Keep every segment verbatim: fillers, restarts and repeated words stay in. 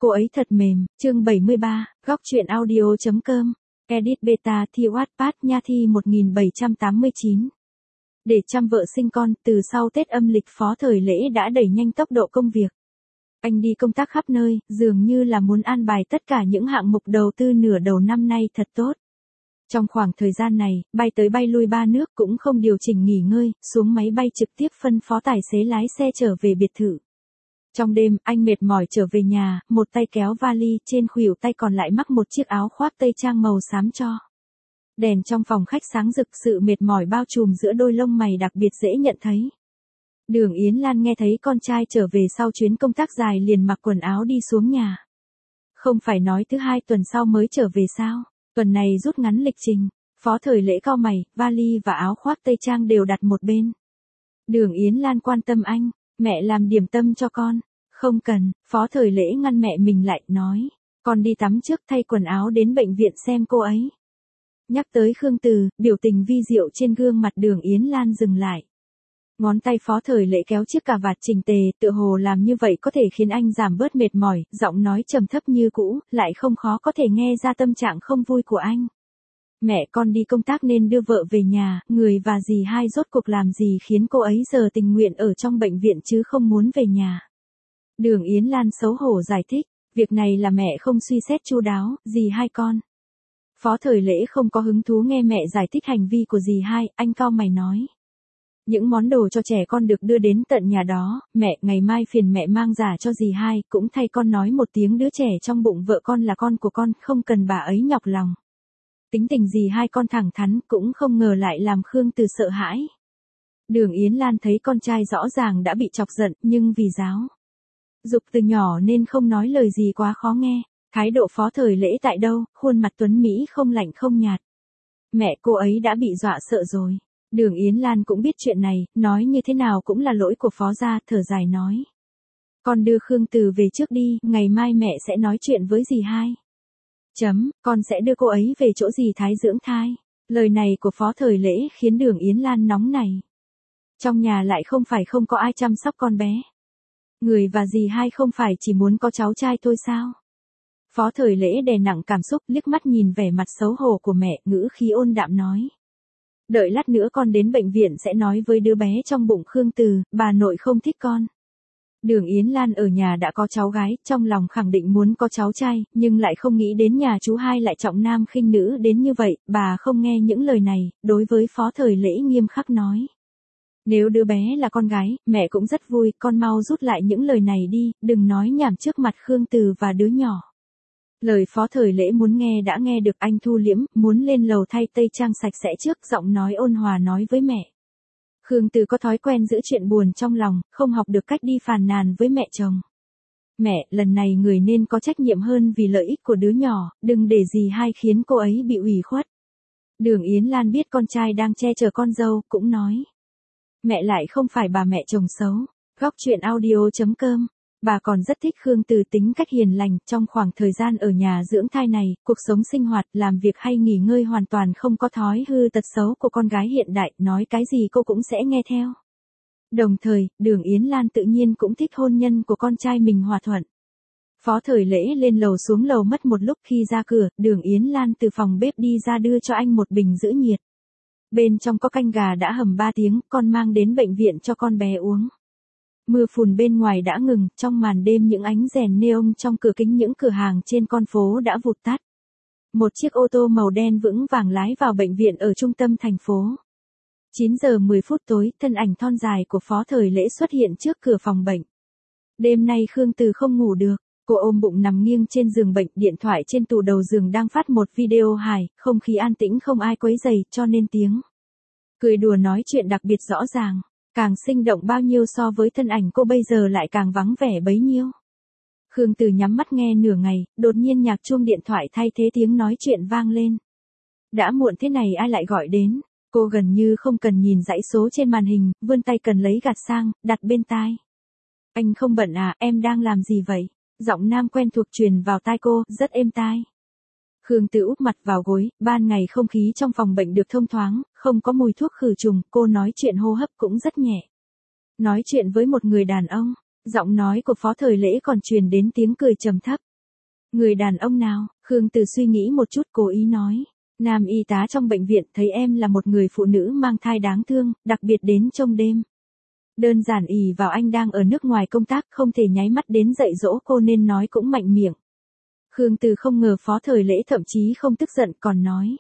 Cô ấy thật mềm, chương bảy mươi ba, góc truyện audio.com, edit beta thi Wattpad nha thi một nghìn bảy trăm tám mươi chín. Để chăm vợ sinh con, từ sau Tết âm lịch Phó Thời Lễ đã đẩy nhanh tốc độ công việc. Anh đi công tác khắp nơi, dường như là muốn an bài tất cả những hạng mục đầu tư nửa đầu năm nay thật tốt. Trong khoảng thời gian này, bay tới bay lui ba nước cũng không điều chỉnh nghỉ ngơi, xuống máy bay trực tiếp phân phó tài xế lái xe trở về biệt thự. Trong đêm, anh mệt mỏi trở về nhà, một tay kéo vali, trên khuỷu tay còn lại mắc một chiếc áo khoác tây trang màu xám cho. Đèn trong phòng khách sáng rực, sự mệt mỏi bao trùm giữa đôi lông mày đặc biệt dễ nhận thấy. Đường Yến Lan nghe thấy con trai trở về sau chuyến công tác dài liền mặc quần áo đi xuống nhà. Không phải nói thứ hai tuần sau mới trở về sao? Tuần này rút ngắn lịch trình. Phó Thời Lễ cau mày, vali và áo khoác tây trang đều đặt một bên. Đường Yến Lan quan tâm anh, mẹ làm điểm tâm cho con. Không cần, Phó Thời Lễ ngăn mẹ mình lại, nói. Con đi tắm trước thay quần áo đến bệnh viện xem cô ấy. Nhắc tới Khương Từ, biểu tình vi diệu trên gương mặt Đường Yến Lan dừng lại. Ngón tay Phó Thời Lễ kéo chiếc cà vạt chỉnh tề, tựa hồ làm như vậy có thể khiến anh giảm bớt mệt mỏi, giọng nói trầm thấp như cũ, lại không khó có thể nghe ra tâm trạng không vui của anh. Mẹ con đi công tác nên đưa vợ về nhà, người và dì hai rốt cuộc làm gì khiến cô ấy giờ tình nguyện ở trong bệnh viện chứ không muốn về nhà. Đường Yến Lan xấu hổ giải thích, việc này là mẹ không suy xét chu đáo, dì hai con. Phó Thời Lễ không có hứng thú nghe mẹ giải thích hành vi của dì hai, anh cau mày nói. Những món đồ cho trẻ con được đưa đến tận nhà đó, mẹ, ngày mai phiền mẹ mang giả cho dì hai, cũng thay con nói một tiếng đứa trẻ trong bụng vợ con là con của con, không cần bà ấy nhọc lòng. Tính tình dì hai con thẳng thắn, cũng không ngờ lại làm Khương Từ sợ hãi. Đường Yến Lan thấy con trai rõ ràng đã bị chọc giận, nhưng vì giáo dục từ nhỏ nên không nói lời gì quá khó nghe. Thái độ Phó Thời Lễ tại đâu, khuôn mặt tuấn Mỹ không lạnh không nhạt. Mẹ cô ấy đã bị dọa sợ rồi. Đường Yến Lan cũng biết chuyện này, nói như thế nào cũng là lỗi của Phó gia, thở dài nói. Con đưa Khương Từ về trước đi, ngày mai mẹ sẽ nói chuyện với dì hai. Chấm, con sẽ đưa cô ấy về chỗ dì Thái dưỡng thai. Lời này của Phó Thời Lễ khiến Đường Yến Lan nóng này. Trong nhà lại không phải không có ai chăm sóc con bé. Người và dì hai không phải chỉ muốn có cháu trai thôi sao? Phó Thời Lễ đè nặng cảm xúc, liếc mắt nhìn vẻ mặt xấu hổ của mẹ, ngữ khí ôn đạm nói. Đợi lát nữa con đến bệnh viện sẽ nói với đứa bé trong bụng Khương Từ, bà nội không thích con. Đường Yến Lan ở nhà đã có cháu gái, trong lòng khẳng định muốn có cháu trai, nhưng lại không nghĩ đến nhà chú hai lại trọng nam khinh nữ đến như vậy, bà không nghe những lời này, đối với Phó Thời Lễ nghiêm khắc nói. Nếu đứa bé là con gái, mẹ cũng rất vui, con mau rút lại những lời này đi, đừng nói nhảm trước mặt Khương Từ và đứa nhỏ. Lời Phó Thời Lễ muốn nghe đã nghe được, anh thu liễm, muốn lên lầu thay tây trang sạch sẽ trước, giọng nói ôn hòa nói với mẹ. Khương Từ có thói quen giữ chuyện buồn trong lòng, không học được cách đi phàn nàn với mẹ chồng. Mẹ, lần này người nên có trách nhiệm hơn vì lợi ích của đứa nhỏ, đừng để dì hai khiến cô ấy bị ủy khuất. Đường Yến Lan biết con trai đang che chở con dâu, cũng nói. Mẹ lại không phải bà mẹ chồng xấu. Góc truyện audio.com. Bà còn rất thích Khương Từ tính cách hiền lành, trong khoảng thời gian ở nhà dưỡng thai này, cuộc sống sinh hoạt, làm việc hay nghỉ ngơi hoàn toàn không có thói hư tật xấu của con gái hiện đại, nói cái gì cô cũng sẽ nghe theo. Đồng thời, Đường Yến Lan tự nhiên cũng thích hôn nhân của con trai mình hòa thuận. Phó Thời Lễ lên lầu xuống lầu mất một lúc, khi ra cửa, Đường Yến Lan từ phòng bếp đi ra đưa cho anh một bình giữ nhiệt. Bên trong có canh gà đã hầm ba tiếng, con mang đến bệnh viện cho con bé uống. Mưa phùn bên ngoài đã ngừng, trong màn đêm những ánh đèn neon trong cửa kính những cửa hàng trên con phố đã vụt tắt. Một chiếc ô tô màu đen vững vàng lái vào bệnh viện ở trung tâm thành phố. chín giờ mười phút tối, thân ảnh thon dài của Phó Thời Lễ xuất hiện trước cửa phòng bệnh. Đêm nay Khương Từ không ngủ được, cô ôm bụng nằm nghiêng trên giường bệnh, điện thoại trên tủ đầu giường đang phát một video hài, không khí an tĩnh không ai quấy rầy, cho nên tiếng cười đùa nói chuyện đặc biệt rõ ràng. Càng sinh động bao nhiêu so với thân ảnh cô bây giờ lại càng vắng vẻ bấy nhiêu. Khương Từ nhắm mắt nghe nửa ngày, đột nhiên nhạc chuông điện thoại thay thế tiếng nói chuyện vang lên. Đã muộn thế này ai lại gọi đến, cô gần như không cần nhìn dãy số trên màn hình, vươn tay cần lấy gạt sang, đặt bên tai. Anh không bận à, em đang làm gì vậy? Giọng nam quen thuộc truyền vào tai cô, rất êm tai. Khương Từ úp mặt vào gối, ban ngày không khí trong phòng bệnh được thông thoáng, không có mùi thuốc khử trùng, cô nói chuyện hô hấp cũng rất nhẹ. Nói chuyện với một người đàn ông, giọng nói của Phó Thời Lễ còn truyền đến tiếng cười trầm thấp. Người đàn ông nào? Khương Từ suy nghĩ một chút cố ý nói. Nam y tá trong bệnh viện thấy em là một người phụ nữ mang thai đáng thương, đặc biệt đến trông đêm. Đơn giản ỷ vào anh đang ở nước ngoài công tác không thể nháy mắt đến dạy dỗ cô nên nói cũng mạnh miệng. Khương Từ không ngờ Phó Thời Lễ thậm chí không tức giận còn nói.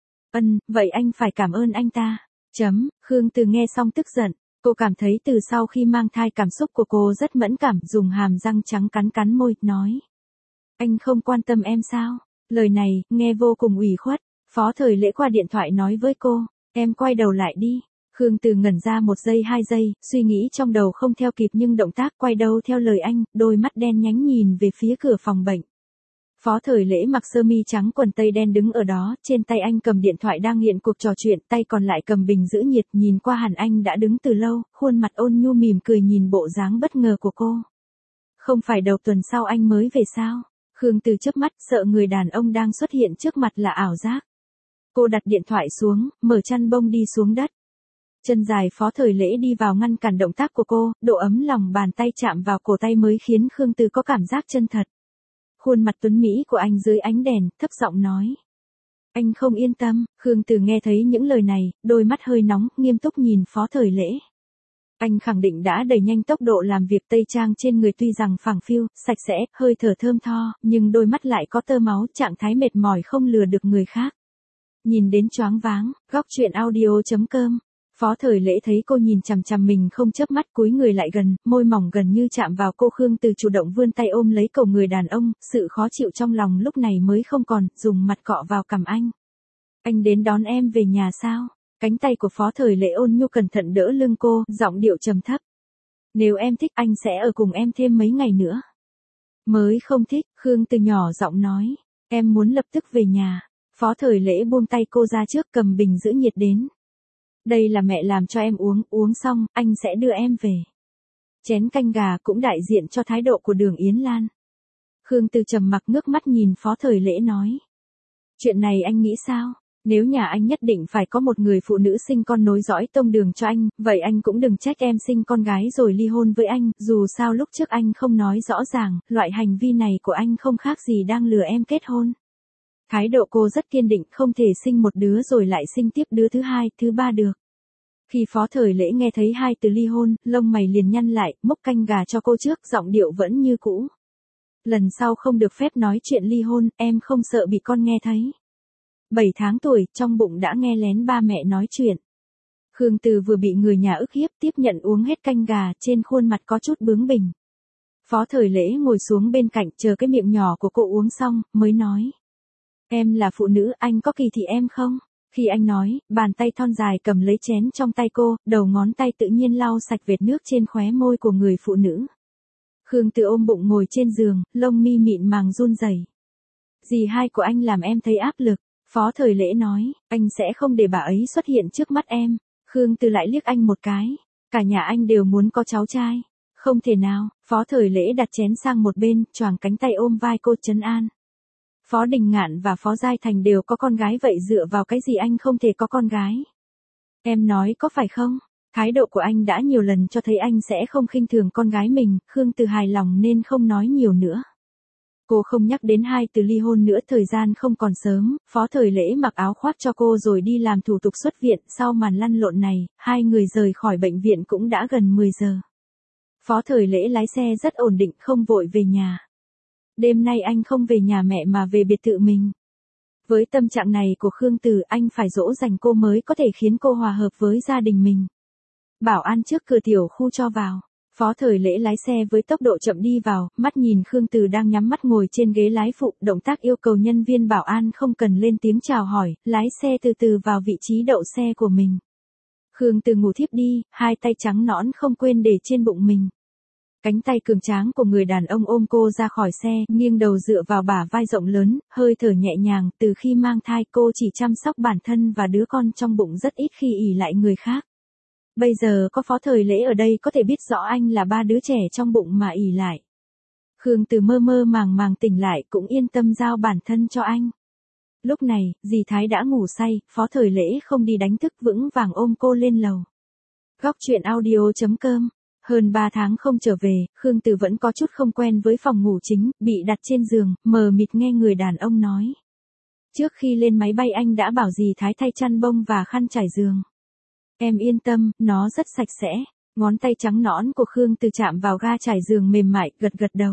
Ân, vậy anh phải cảm ơn anh ta. Chấm, Khương Từ nghe xong tức giận. Cô cảm thấy từ sau khi mang thai cảm xúc của cô rất mẫn cảm, dùng hàm răng trắng cắn cắn môi, nói. Anh không quan tâm em sao? Lời này, nghe vô cùng ủy khuất. Phó Thời Lễ qua điện thoại nói với cô, em quay đầu lại đi. Khương Từ ngẩn ra một giây hai giây, suy nghĩ trong đầu không theo kịp nhưng động tác quay đầu theo lời anh, đôi mắt đen nhánh nhìn về phía cửa phòng bệnh. Phó Thời Lễ mặc sơ mi trắng quần tây đen đứng ở đó, trên tay anh cầm điện thoại đang hiện cuộc trò chuyện, tay còn lại cầm bình giữ nhiệt, nhìn qua hẳn anh đã đứng từ lâu, khuôn mặt ôn nhu mỉm cười nhìn bộ dáng bất ngờ của cô. Không phải đầu tuần sau anh mới về sao? Khương Từ chớp mắt, sợ người đàn ông đang xuất hiện trước mặt là ảo giác. Cô đặt điện thoại xuống, mở chăn bông đi xuống đất. Chân dài Phó Thời Lễ đi vào ngăn cản động tác của cô, độ ấm lòng bàn tay chạm vào cổ tay mới khiến Khương Từ có cảm giác chân thật. Khuôn mặt tuấn mỹ của anh dưới ánh đèn, thấp giọng nói. Anh không yên tâm. Khương Từ nghe thấy những lời này, đôi mắt hơi nóng, nghiêm túc nhìn Phó Thời Lễ. Anh khẳng định đã đẩy nhanh tốc độ làm việc, tây trang trên người tuy rằng phẳng phiu, sạch sẽ, hơi thở thơm tho, nhưng đôi mắt lại có tơ máu, trạng thái mệt mỏi không lừa được người khác. Nhìn đến choáng váng. Góc truyện audio chấm com. Phó Thời Lễ thấy cô nhìn chằm chằm mình không chớp mắt, cúi người lại gần, môi mỏng gần như chạm vào cô. Khương Từ chủ động vươn tay ôm lấy cổ người đàn ông, sự khó chịu trong lòng lúc này mới không còn, dùng mặt cọ vào cằm anh. Anh đến đón em về nhà sao? Cánh tay của Phó Thời Lễ ôn nhu cẩn thận đỡ lưng cô, giọng điệu trầm thấp. Nếu em thích anh sẽ ở cùng em thêm mấy ngày nữa. Mới không thích. Khương Từ nhỏ giọng nói. Em muốn lập tức về nhà. Phó Thời Lễ buông tay cô ra trước, cầm bình giữ nhiệt đến. Đây là mẹ làm cho em uống, uống xong, anh sẽ đưa em về. Chén canh gà cũng đại diện cho thái độ của Đường Yến Lan. Khương Từ trầm mặc ngước mắt nhìn Phó Thời Lễ nói. Chuyện này anh nghĩ sao? Nếu nhà anh nhất định phải có một người phụ nữ sinh con nối dõi tông đường cho anh, vậy anh cũng đừng trách em sinh con gái rồi ly hôn với anh, dù sao lúc trước anh không nói rõ ràng, loại hành vi này của anh không khác gì đang lừa em kết hôn. Thái độ cô rất kiên định, không thể sinh một đứa rồi lại sinh tiếp đứa thứ hai, thứ ba được. Khi Phó Thời Lễ nghe thấy hai từ ly hôn, lông mày liền nhăn lại, múc canh gà cho cô trước, giọng điệu vẫn như cũ. Lần sau không được phép nói chuyện ly hôn, em không sợ bị con nghe thấy. Bảy tháng tuổi, trong bụng đã nghe lén ba mẹ nói chuyện. Khương Từ vừa bị người nhà ức hiếp, tiếp nhận uống hết canh gà, trên khuôn mặt có chút bướng bỉnh. Phó Thời Lễ ngồi xuống bên cạnh, chờ cái miệng nhỏ của cô uống xong, mới nói. Em là phụ nữ, anh có kỳ thị em không? Khi anh nói, bàn tay thon dài cầm lấy chén trong tay cô, đầu ngón tay tự nhiên lau sạch vệt nước trên khóe môi của người phụ nữ. Khương Từ ôm bụng ngồi trên giường, lông mi mịn màng run rẩy. Dì hai của anh làm em thấy áp lực. Phó Thời Lễ nói, anh sẽ không để bà ấy xuất hiện trước mắt em. Khương Từ lại liếc anh một cái. Cả nhà anh đều muốn có cháu trai. Không thể nào. Phó Thời Lễ đặt chén sang một bên, choàng cánh tay ôm vai cô trấn an. Phó Đình Ngạn và Phó Giai Thành đều có con gái, vậy dựa vào cái gì anh không thể có con gái? Em nói có phải không? Thái độ của anh đã nhiều lần cho thấy anh sẽ không khinh thường con gái mình. Khương Từ hài lòng nên không nói nhiều nữa. Cô không nhắc đến hai từ ly hôn nữa, thời gian không còn sớm, Phó Thời Lễ mặc áo khoác cho cô rồi đi làm thủ tục xuất viện. Sau màn lăn lộn này, hai người rời khỏi bệnh viện cũng đã gần mười giờ. Phó Thời Lễ lái xe rất ổn định, không vội về nhà. Đêm nay anh không về nhà mẹ mà về biệt thự mình. Với tâm trạng này của Khương Từ, anh phải dỗ dành cô mới có thể khiến cô hòa hợp với gia đình mình. Bảo an trước cửa tiểu khu cho vào. Phó Thời Lễ lái xe với tốc độ chậm đi vào, mắt nhìn Khương Từ đang nhắm mắt ngồi trên ghế lái phụ, động tác yêu cầu nhân viên bảo an không cần lên tiếng chào hỏi, lái xe từ từ vào vị trí đậu xe của mình. Khương Từ ngủ thiếp đi, hai tay trắng nõn không quên để trên bụng mình. Cánh tay cường tráng của người đàn ông ôm cô ra khỏi xe, nghiêng đầu dựa vào bả vai rộng lớn, hơi thở nhẹ nhàng. Từ khi mang thai cô chỉ chăm sóc bản thân và đứa con trong bụng, rất ít khi ỷ lại người khác. Bây giờ có Phó Thời Lễ ở đây có thể biết rõ anh là ba đứa trẻ trong bụng mà ỷ lại. Khương Từ mơ mơ màng màng tỉnh lại, cũng yên tâm giao bản thân cho anh. Lúc này, dì Thái đã ngủ say, Phó Thời Lễ không đi đánh thức, vững vàng ôm cô lên lầu. Góc truyện audio chấm com Hơn ba tháng không trở về, Khương Từ vẫn có chút không quen với phòng ngủ chính, bị đặt trên giường, mờ mịt nghe người đàn ông nói. Trước khi lên máy bay anh đã bảo dì Thái thay chăn bông và khăn trải giường. Em yên tâm, nó rất sạch sẽ. Ngón tay trắng nõn của Khương Từ chạm vào ga trải giường mềm mại, gật gật đầu.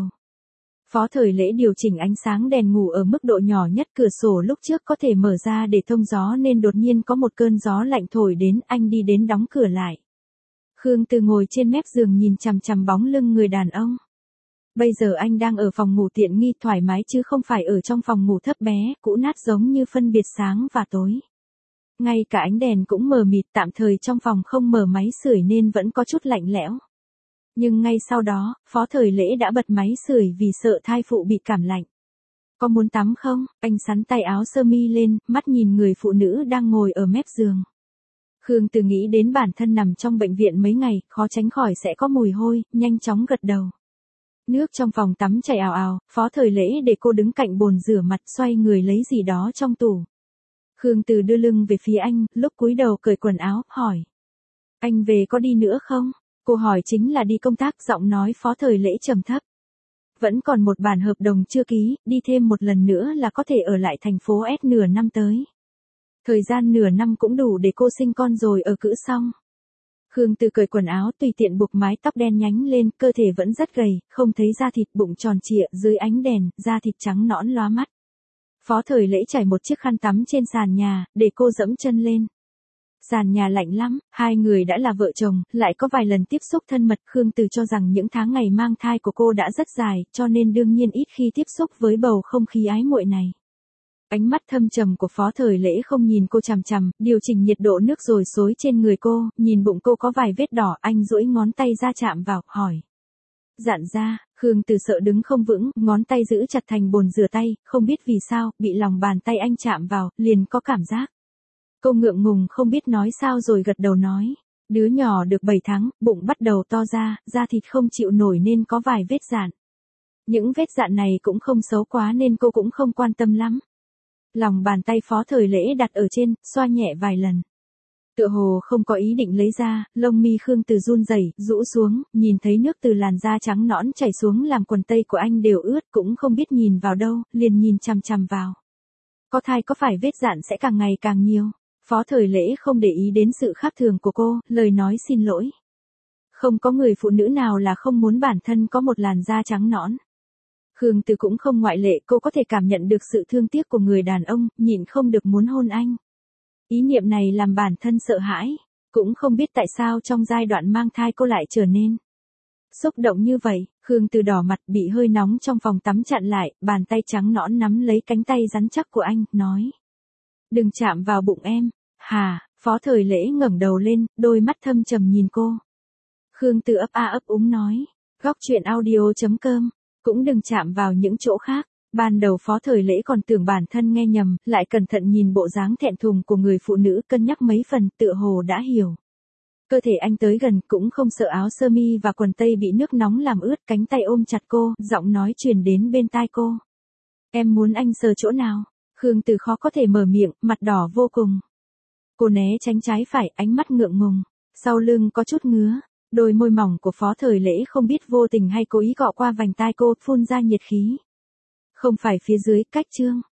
Phó Thời Lễ điều chỉnh ánh sáng đèn ngủ ở mức độ nhỏ nhất, cửa sổ lúc trước có thể mở ra để thông gió nên đột nhiên có một cơn gió lạnh thổi đến, anh đi đến đóng cửa lại. Khương Từ ngồi trên mép giường nhìn chằm chằm bóng lưng người đàn ông. Bây giờ anh đang ở phòng ngủ tiện nghi thoải mái chứ không phải ở trong phòng ngủ thấp bé, cũ nát giống như phân biệt sáng và tối. Ngay cả ánh đèn cũng mờ mịt, tạm thời trong phòng không mở máy sưởi nên vẫn có chút lạnh lẽo. Nhưng ngay sau đó, Phó Thời Lễ đã bật máy sưởi vì sợ thai phụ bị cảm lạnh. Có muốn tắm không? Anh xắn tay áo sơ mi lên, mắt nhìn người phụ nữ đang ngồi ở mép giường. Khương Từ nghĩ đến bản thân nằm trong bệnh viện mấy ngày, khó tránh khỏi sẽ có mùi hôi, nhanh chóng gật đầu. Nước trong phòng tắm chảy ào ào, Phó Thời Lễ để cô đứng cạnh bồn rửa mặt, xoay người lấy gì đó trong tủ. Khương Từ đưa lưng về phía anh, lúc cúi đầu cởi quần áo, hỏi. Anh về có đi nữa không? Cô hỏi chính là đi công tác, giọng nói Phó Thời Lễ trầm thấp. Vẫn còn một bản hợp đồng chưa ký, đi thêm một lần nữa là có thể ở lại thành phố S nửa năm tới. Thời gian nửa năm cũng đủ để cô sinh con rồi ở cữ xong. Khương Từ cởi quần áo tùy tiện buộc mái tóc đen nhánh lên, cơ thể vẫn rất gầy, không thấy da thịt, bụng tròn trịa, dưới ánh đèn, da thịt trắng nõn lóa mắt. Phó Thời Lễ trải một chiếc khăn tắm trên sàn nhà, để cô dẫm chân lên. Sàn nhà lạnh lắm, hai người đã là vợ chồng, lại có vài lần tiếp xúc thân mật. Khương Từ cho rằng những tháng ngày mang thai của cô đã rất dài, cho nên đương nhiên ít khi tiếp xúc với bầu không khí ái muội này. Ánh mắt thâm trầm của Phó Thời Lễ không nhìn cô chằm chằm, điều chỉnh nhiệt độ nước rồi xối trên người cô, nhìn bụng cô có vài vết đỏ, anh duỗi ngón tay ra chạm vào, hỏi. Dạn ra, Khương Từ sợ đứng không vững, ngón tay giữ chặt thành bồn rửa tay, không biết vì sao, bị lòng bàn tay anh chạm vào, liền có cảm giác. Cô ngượng ngùng không biết nói sao rồi gật đầu nói. Đứa nhỏ được bảy tháng, bụng bắt đầu to ra, da thịt không chịu nổi nên có vài vết dạn. Những vết dạn này cũng không xấu quá nên cô cũng không quan tâm lắm. Lòng bàn tay Phó Thời Lễ đặt ở trên, xoa nhẹ vài lần. Tựa hồ không có ý định lấy ra, lông mi Khương Từ run rẩy, rũ xuống, nhìn thấy nước từ làn da trắng nõn chảy xuống làm quần tây của anh đều ướt, cũng không biết nhìn vào đâu, liền nhìn chằm chằm vào. Có thai có phải vết dạn sẽ càng ngày càng nhiều. Phó Thời Lễ không để ý đến sự khác thường của cô, lời nói xin lỗi. Không có người phụ nữ nào là không muốn bản thân có một làn da trắng nõn. Khương Từ cũng không ngoại lệ, cô có thể cảm nhận được sự thương tiếc của người đàn ông, nhịn không được muốn hôn anh. Ý niệm này làm bản thân sợ hãi, cũng không biết tại sao trong giai đoạn mang thai cô lại trở nên xúc động như vậy. Khương Từ đỏ mặt, bị hơi nóng trong phòng tắm chặn lại, bàn tay trắng nõn nắm lấy cánh tay rắn chắc của anh, nói. Đừng chạm vào bụng em. Hà, Phó Thời Lễ ngẩng đầu lên, đôi mắt thâm trầm nhìn cô. Khương Từ ấp a ấp úng nói. Góc truyện audio chấm com. Cũng đừng chạm vào những chỗ khác. Ban đầu Phó Thời Lễ còn tưởng bản thân nghe nhầm, lại cẩn thận nhìn bộ dáng thẹn thùng của người phụ nữ, cân nhắc mấy phần, tựa hồ đã hiểu. Cơ thể anh tới gần, cũng không sợ áo sơ mi và quần tây bị nước nóng làm ướt, cánh tay ôm chặt cô, giọng nói truyền đến bên tai cô. Em muốn anh sờ chỗ nào? Khương Từ khó có thể mở miệng, mặt đỏ vô cùng. Cô né tránh trái phải, ánh mắt ngượng ngùng, sau lưng có chút ngứa. Đôi môi mỏng của Phó Thời Lễ không biết vô tình hay cố ý cọ qua vành tai cô, phun ra nhiệt khí. Không phải phía dưới, cách chương.